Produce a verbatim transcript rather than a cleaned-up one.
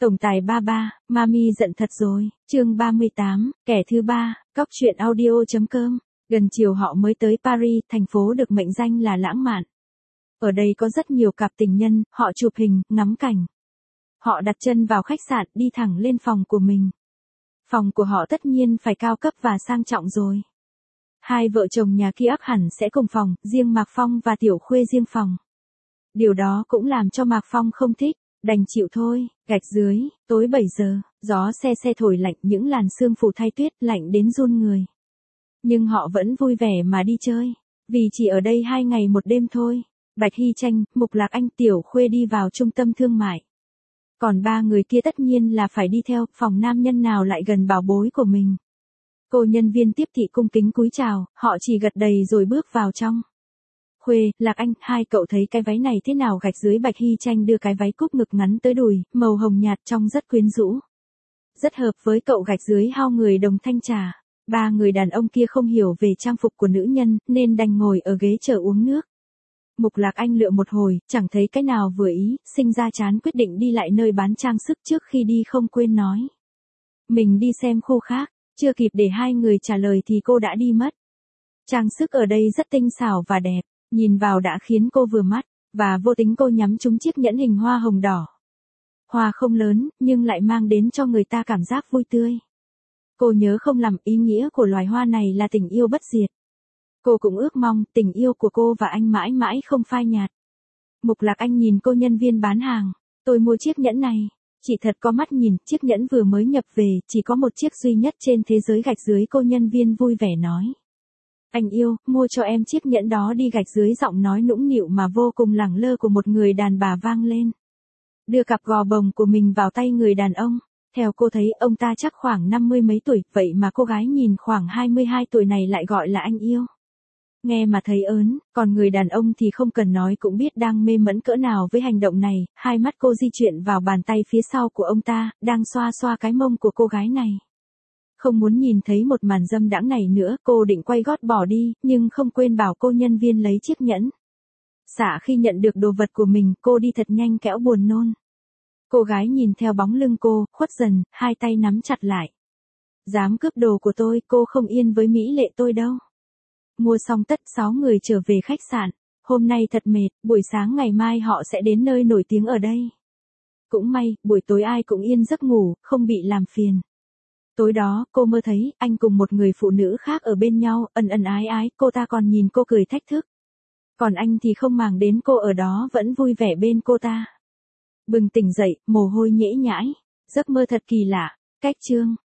Tổng tài ba ba, Mami giận thật rồi, chương ba mươi tám, kẻ thứ ba, cóc truyện audio.com. Gần chiều họ mới tới Paris, thành phố được mệnh danh là lãng mạn. Ở đây có rất nhiều cặp tình nhân, họ chụp hình, ngắm cảnh. Họ đặt chân vào khách sạn, đi thẳng lên phòng của mình. Phòng của họ tất nhiên phải cao cấp và sang trọng rồi. Hai vợ chồng nhà kia ắt hẳn sẽ cùng phòng, riêng Mạc Phong và Tiểu Khuê riêng phòng. Điều đó cũng làm cho Mạc Phong không thích, đành chịu thôi. Gạch dưới, tối bảy giờ, gió se se thổi lạnh, những làn sương phủ thay tuyết, lạnh đến run người. Nhưng họ vẫn vui vẻ mà đi chơi, vì chỉ ở đây hai ngày một đêm thôi. Bạch Hy Tranh, Mục Lạc Anh, Tiểu Khuê đi vào trung tâm thương mại. Còn ba người kia tất nhiên là phải đi theo, phòng nam nhân nào lại gần bảo bối của mình. Cô nhân viên tiếp thị cung kính cúi chào, họ chỉ gật đầy rồi bước vào trong. Khuê, Lạc Anh, hai cậu thấy cái váy này thế nào? Gạch dưới. Bạch Hy Tranh đưa cái váy cúp ngực ngắn tới đùi, màu hồng nhạt trông rất quyến rũ. Rất hợp với cậu. Gạch dưới hao người đồng thanh trà. Ba người đàn ông kia không hiểu về trang phục của nữ nhân, nên đành ngồi ở ghế chờ uống nước. Mục Lạc Anh lựa một hồi, chẳng thấy cái nào vừa ý, sinh ra chán quyết định đi lại nơi bán trang sức. Trước khi đi không quên nói mình đi xem khu khác. Chưa kịp để hai người trả lời thì cô đã đi mất. Trang sức ở đây rất tinh xảo và đẹp, nhìn vào đã khiến cô vừa mắt, và vô tính cô nhắm trúng chiếc nhẫn hình hoa hồng đỏ. Hoa không lớn, nhưng lại mang đến cho người ta cảm giác vui tươi. Cô nhớ không lầm, ý nghĩa của loài hoa này là tình yêu bất diệt. Cô cũng ước mong tình yêu của cô và anh mãi mãi không phai nhạt. Mục Lạc Anh nhìn cô nhân viên bán hàng. Tôi mua chiếc nhẫn này. Chị thật có mắt nhìn, chiếc nhẫn vừa mới nhập về, chỉ có một chiếc duy nhất trên thế giới. Gạch dưới. Cô nhân viên vui vẻ nói. Anh yêu, mua cho em chiếc nhẫn đó đi. Gạch dưới. Giọng nói nũng nịu mà vô cùng lẳng lơ của một người đàn bà vang lên. Đưa cặp gò bồng của mình vào tay người đàn ông. Theo cô thấy ông ta chắc khoảng năm mươi mấy tuổi, vậy mà cô gái nhìn khoảng hai mươi hai tuổi này lại gọi là anh yêu. Nghe mà thấy ớn, còn người đàn ông thì không cần nói cũng biết đang mê mẫn cỡ nào với hành động này. Hai mắt cô di chuyển vào bàn tay phía sau của ông ta, đang xoa xoa cái mông của cô gái này. Không muốn nhìn thấy một màn dâm đãng này nữa, cô định quay gót bỏ đi, nhưng không quên bảo cô nhân viên lấy chiếc nhẫn. Xả khi nhận được đồ vật của mình, cô đi thật nhanh kẻo buồn nôn. Cô gái nhìn theo bóng lưng cô, khuất dần, hai tay nắm chặt lại. Dám cướp đồ của tôi, cô không yên với mỹ lệ tôi đâu. Mua xong tất sáu người trở về khách sạn. Hôm nay thật mệt, buổi sáng ngày mai họ sẽ đến nơi nổi tiếng ở đây. Cũng may, buổi tối ai cũng yên giấc ngủ, không bị làm phiền. Tối đó, cô mơ thấy anh cùng một người phụ nữ khác ở bên nhau, ân ân ái ái, cô ta còn nhìn cô cười thách thức. Còn anh thì không màng đến cô ở đó, vẫn vui vẻ bên cô ta. Bừng tỉnh dậy, mồ hôi nhễ nhãi. Giấc mơ thật kỳ lạ. Cách chương.